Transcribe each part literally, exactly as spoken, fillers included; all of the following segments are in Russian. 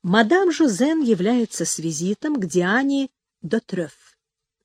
Мадам Жозен является с визитом к Диане де Треф.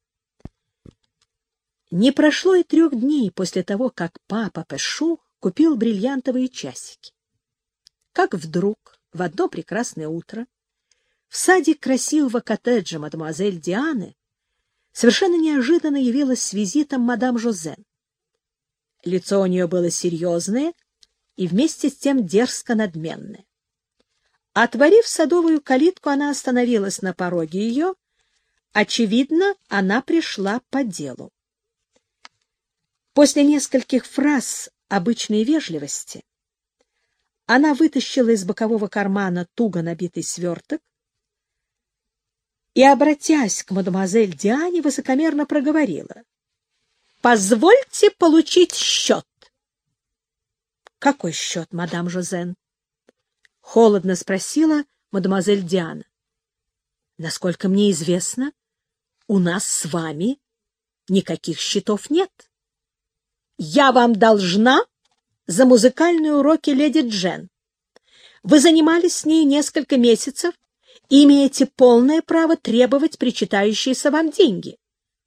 Не прошло и трех дней после того, как папа Пэшу купил бриллиантовые часики. Как вдруг, в одно прекрасное утро, в саде красивого коттеджа мадемуазель Дианы совершенно неожиданно явилась с визитом мадам Жозен. Лицо у нее было серьезное и вместе с тем дерзко-надменное. Отворив садовую калитку, она остановилась на пороге ее. Очевидно, она пришла по делу. После нескольких фраз обычной вежливости она вытащила из бокового кармана туго набитый сверток и, обратясь к мадемуазель Диане, высокомерно проговорила: «Позвольте получить счет». «Какой счет, мадам Жозен?» — холодно спросила мадемуазель Диана. «Насколько мне известно, у нас с вами никаких счетов нет. Я вам должна за музыкальные уроки леди Джен. Вы занимались с ней несколько месяцев и имеете полное право требовать причитающиеся вам деньги».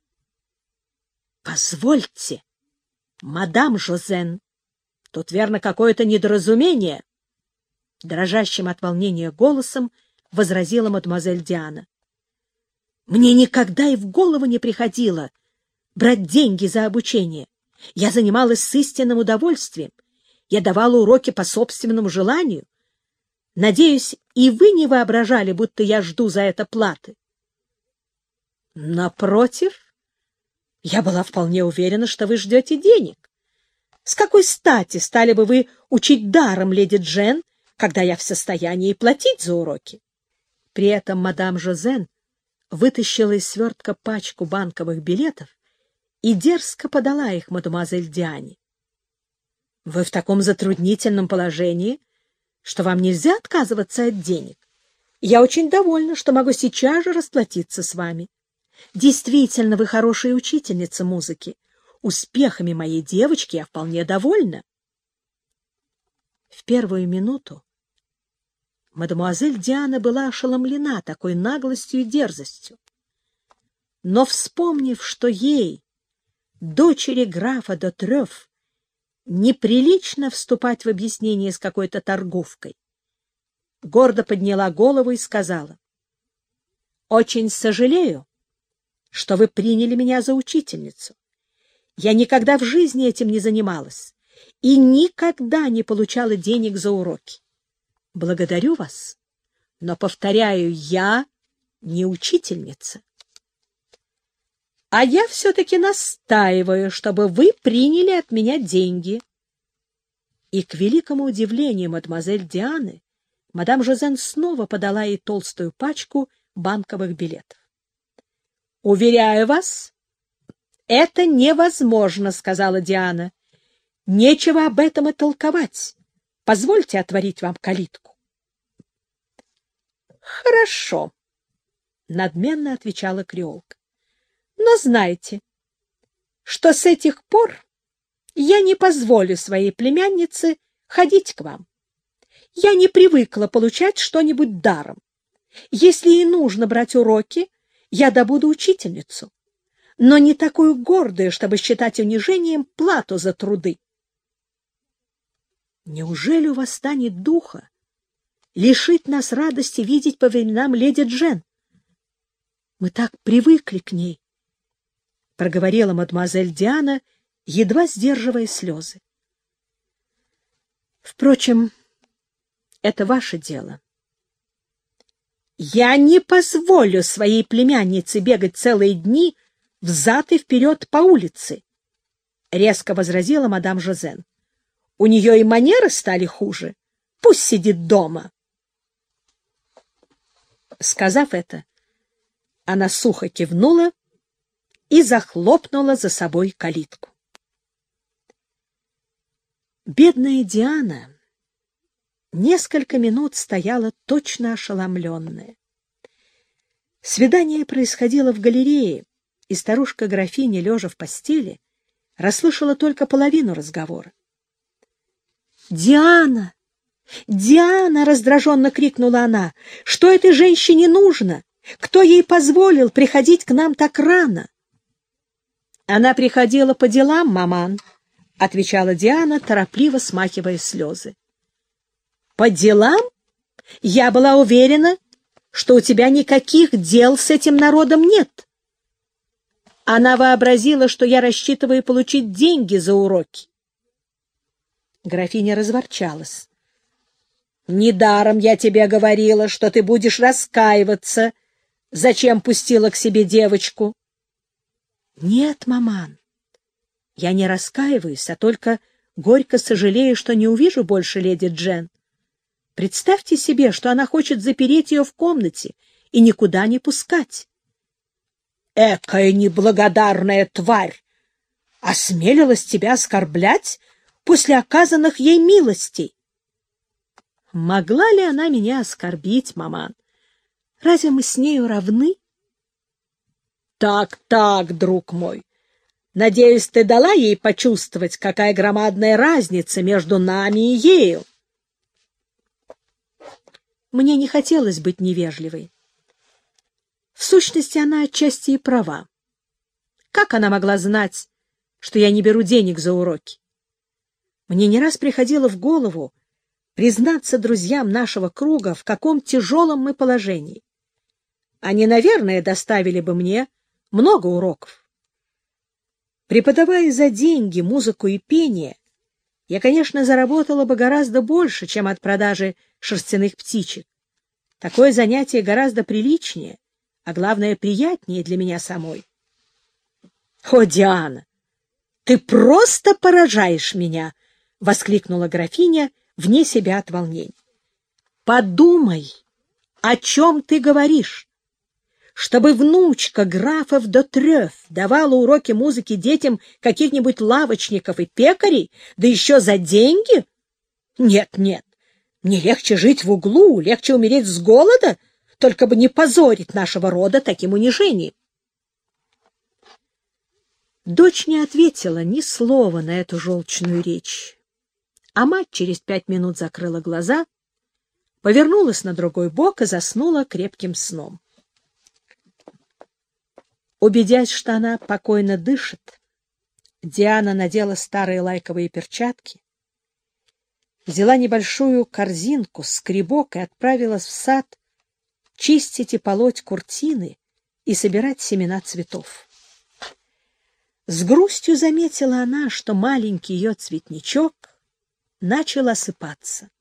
«Позвольте, мадам Жозен, тут, верно, какое-то недоразумение», — дрожащим от волнения голосом возразила мадемуазель Диана. «Мне никогда и в голову не приходило брать деньги за обучение. Я занималась с истинным удовольствием. Я давала уроки по собственному желанию. Надеюсь, и вы не воображали, будто я жду за это платы». «Напротив, я была вполне уверена, что вы ждете денег. С какой стати стали бы вы учить даром леди Джен, когда я в состоянии платить за уроки?» При этом мадам Жозен вытащила из свертка пачку банковых билетов и дерзко подала их мадемуазель Диане. «Вы в таком затруднительном положении, что вам нельзя отказываться от денег. Я очень довольна, что могу сейчас же расплатиться с вами. Действительно, вы хорошая учительница музыки. Успехами моей девочки я вполне довольна». В первую минуту мадемуазель Диана была ошеломлена такой наглостью и дерзостью. Но, вспомнив, что ей, дочери графа де Треф, неприлично вступать в объяснение с какой-то торговкой, гордо подняла голову и сказала: «Очень сожалею, что вы приняли меня за учительницу. Я никогда в жизни этим не занималась и никогда не получала денег за уроки. Благодарю вас, но, повторяю, я не учительница. А я все-таки настаиваю, чтобы вы приняли от меня деньги». И, к великому удивлению мадемуазель Дианы, мадам Жозен снова подала ей толстую пачку банковых билетов. «Уверяю вас, это невозможно», — сказала Диана. «Нечего об этом и толковать. Позвольте отворить вам калитку». «Хорошо», — надменно отвечала креолка. «Но знайте, что с этих пор я не позволю своей племяннице ходить к вам. Я не привыкла получать что-нибудь даром. Если ей нужно брать уроки, я добуду учительницу, но не такую гордую, чтобы считать унижением плату за труды». «Неужели у вас станет духа лишить нас радости видеть по временам леди Джен? Мы так привыкли к ней», — проговорила мадемуазель Диана, едва сдерживая слезы. «Впрочем, это ваше дело». «Я не позволю своей племяннице бегать целые дни взад и вперед по улице», — резко возразила мадам Жозен. «У нее и манеры стали хуже. Пусть сидит дома». Сказав это, она сухо кивнула и захлопнула за собой калитку. Бедная Диана несколько минут стояла точно ошеломленная. Свидание происходило в галерее, и старушка-графиня, лежа в постели, расслышала только половину разговора. «Диана! «Диана!» — раздраженно крикнула она. «Что этой женщине нужно? Кто ей позволил приходить к нам так рано?» «Она приходила по делам, маман», — отвечала Диана, торопливо смахивая слезы. «По делам? Я была уверена, что у тебя никаких дел с этим народом нет». Она вообразила, что я рассчитываю получить деньги за уроки. Графиня разворчалась. «Недаром я тебе говорила, что ты будешь раскаиваться. Зачем пустила к себе девочку?» «Нет, маман, я не раскаиваюсь, а только горько сожалею, что не увижу больше леди Джен. Представьте себе, что она хочет запереть ее в комнате и никуда не пускать». «Экая неблагодарная тварь! Осмелилась тебя оскорблять после оказанных ей милостей!» «Могла ли она меня оскорбить, маман? Разве мы с нею равны?» «Так, так, друг мой, надеюсь, ты дала ей почувствовать, какая громадная разница между нами и ею?» Мне не хотелось быть невежливой. В сущности, она отчасти и права. Как она могла знать, что я не беру денег за уроки? Мне не раз приходило в голову признаться друзьям нашего круга, в каком тяжелом мы положении. Они, наверное, доставили бы мне много уроков. Преподавая за деньги музыку и пение, я, конечно, заработала бы гораздо больше, чем от продажи шерстяных птичек. Такое занятие гораздо приличнее, а главное, приятнее для меня самой. — О, Диана, ты просто поражаешь меня! — воскликнула графиня, вне себя от волнений. — Подумай, о чем ты говоришь? Чтобы внучка графов де Трёф давала уроки музыки детям каких-нибудь лавочников и пекарей, да еще за деньги? Нет, нет, мне легче жить в углу, легче умереть с голода, только бы не позорить нашего рода таким унижением. Дочь не ответила ни слова на эту желчную речь, а мать через пять минут закрыла глаза, повернулась на другой бок и заснула крепким сном. Убедясь, что она покойно дышит, Диана надела старые лайковые перчатки, взяла небольшую корзинку, скребок и отправилась в сад чистить и полоть куртины и собирать семена цветов. С грустью заметила она, что маленький ее цветничок начал осыпаться.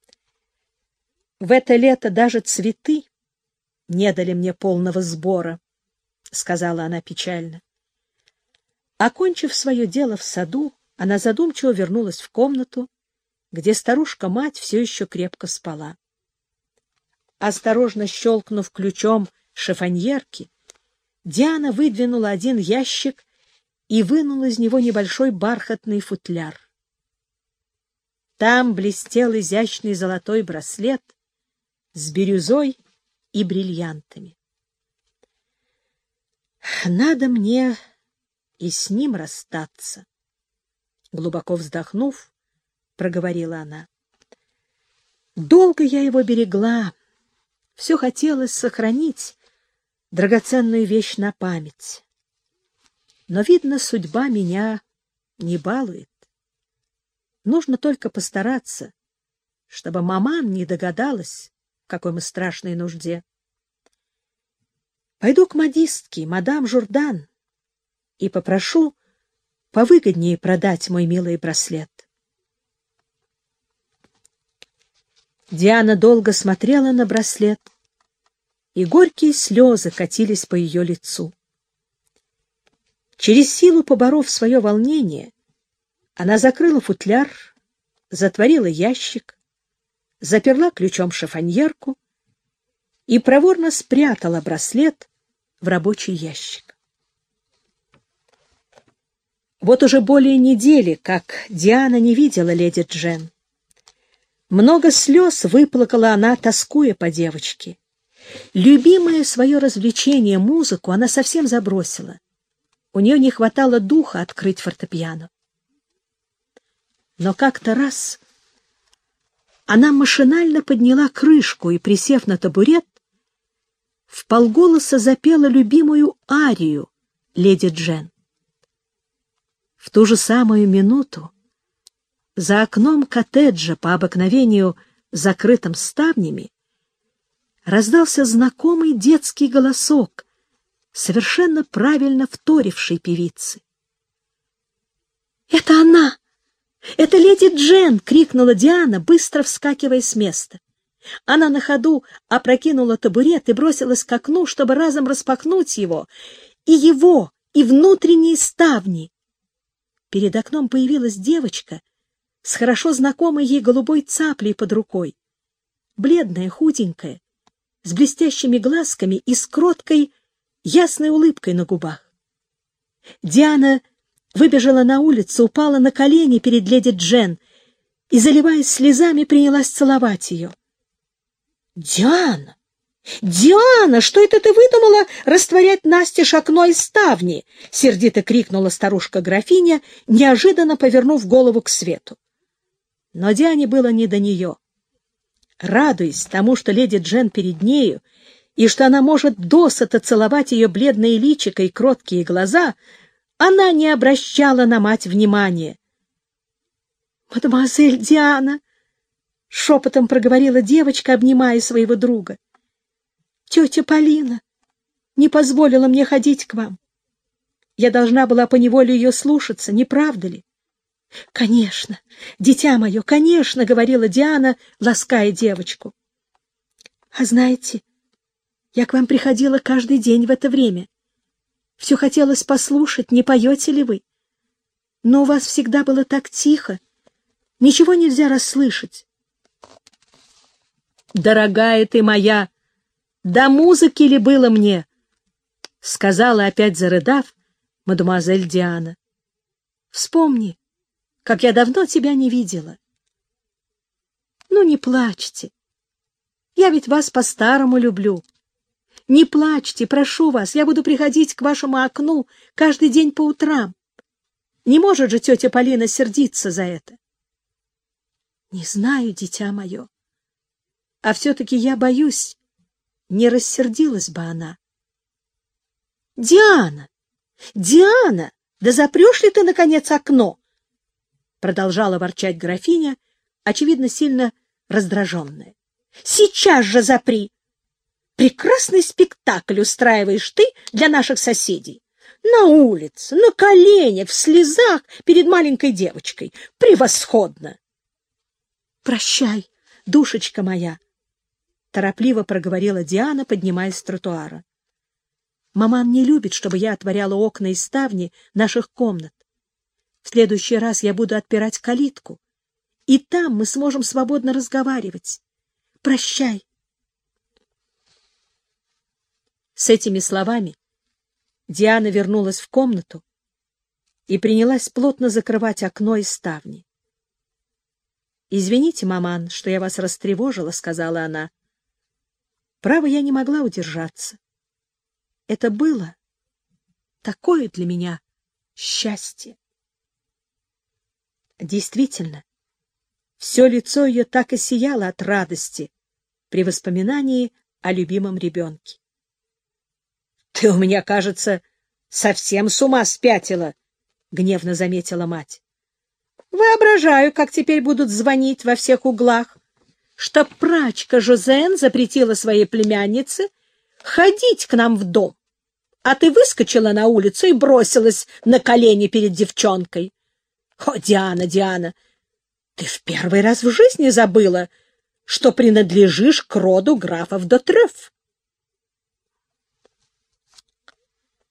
В это лето даже цветы не дали мне полного сбора, — сказала она печально. Окончив свое дело в саду, она задумчиво вернулась в комнату, где старушка-мать все еще крепко спала. Осторожно щелкнув ключом шифоньерки, Диана выдвинула один ящик и вынула из него небольшой бархатный футляр. Там блестел изящный золотой браслет с бирюзой и бриллиантами. «Надо мне и с ним расстаться», — глубоко вздохнув, проговорила она. «Долго я его берегла, все хотелось сохранить драгоценную вещь на память. Но, видно, судьба меня не балует. Нужно только постараться, чтобы маман не догадалась, в какой мы страшной нужде. Пойду к модистке, мадам Журдан, и попрошу повыгоднее продать мой милый браслет». Диана долго смотрела на браслет, и горькие слезы катились по ее лицу. Через силу поборов свое волнение, она закрыла футляр, затворила ящик, заперла ключом шифоньерку и проворно спрятала браслет в рабочий ящик. Вот уже более недели, как Диана не видела леди Джен. Много слез выплакала она, тоскуя по девочке. Любимое свое развлечение, музыку, она совсем забросила. У нее не хватало духа открыть фортепиано. Но как-то раз Она машинально подняла крышку и, присев на табурет, вполголоса запела любимую арию леди Джен. В ту же самую минуту за окном коттеджа, по обыкновению закрытым ставнями, раздался знакомый детский голосок, совершенно правильно вторивший певице. «Это она! Это леди Джен!» — крикнула Диана, быстро вскакивая с места. Она на ходу опрокинула табурет и бросилась к окну, чтобы разом распахнуть его, и его, и внутренние ставни. Перед окном появилась девочка с хорошо знакомой ей голубой цаплей под рукой, бледная, худенькая, с блестящими глазками и с кроткой, ясной улыбкой на губах. Диана выбежала на улицу, упала на колени перед леди Джен и, заливаясь слезами, принялась целовать ее. «Диана! Диана, что это ты выдумала растворять настежь окно и ставни?» — сердито крикнула старушка-графиня, неожиданно повернув голову к свету. Но Диане было не до нее. Радуясь тому, что леди Джен перед нею, и что она может досыта целовать ее бледное личико и кроткие глаза, она не обращала на мать внимания. «Мадемуазель Диана!» — шепотом проговорила девочка, обнимая своего друга. «Тетя Полина не позволила мне ходить к вам. Я должна была поневоле ее слушаться, не правда ли?» «Конечно, дитя мое, конечно!» — говорила Диана, лаская девочку. «А знаете, я к вам приходила каждый день в это время. Все хотелось послушать, не поете ли вы. Но у вас всегда было так тихо, ничего нельзя расслышать». «Дорогая ты моя, до музыки ли было мне?» — сказала, опять зарыдав, мадемуазель Диана. «Вспомни, как я давно тебя не видела». «Ну, не плачьте. Я ведь вас по-старому люблю. Не плачьте, прошу вас, я буду приходить к вашему окну каждый день по утрам. Не может же тетя Полина сердиться за это?» «Не знаю, дитя мое. А все-таки я боюсь, не рассердилась бы она». «Диана! Диана! Да запрешь ли ты, наконец, окно?» Продолжала ворчать графиня, очевидно, сильно раздраженная. «Сейчас же запри! Прекрасный спектакль устраиваешь ты для наших соседей. На улице, на коленях, в слезах перед маленькой девочкой. Превосходно!» «Прощай, душечка моя!» — торопливо проговорила Диана, поднимаясь с тротуара. «Маман не любит, чтобы я отворяла окна и ставни наших комнат. В следующий раз я буду отпирать калитку, и там мы сможем свободно разговаривать. Прощай!» С этими словами Диана вернулась в комнату и принялась плотно закрывать окно и ставни. «Извините, маман, что я вас растревожила», — сказала она. «Право, я не могла удержаться. Это было такое для меня счастье». Действительно, все лицо ее так и сияло от радости при воспоминании о любимом ребенке. «Ты у меня, кажется, совсем с ума спятила», — гневно заметила мать. «Воображаю, как теперь будут звонить во всех углах, что прачка Жозен запретила своей племяннице ходить к нам в дом, а ты выскочила на улицу и бросилась на колени перед девчонкой. О, Диана, Диана, ты в первый раз в жизни забыла, что принадлежишь к роду графов де Трефф.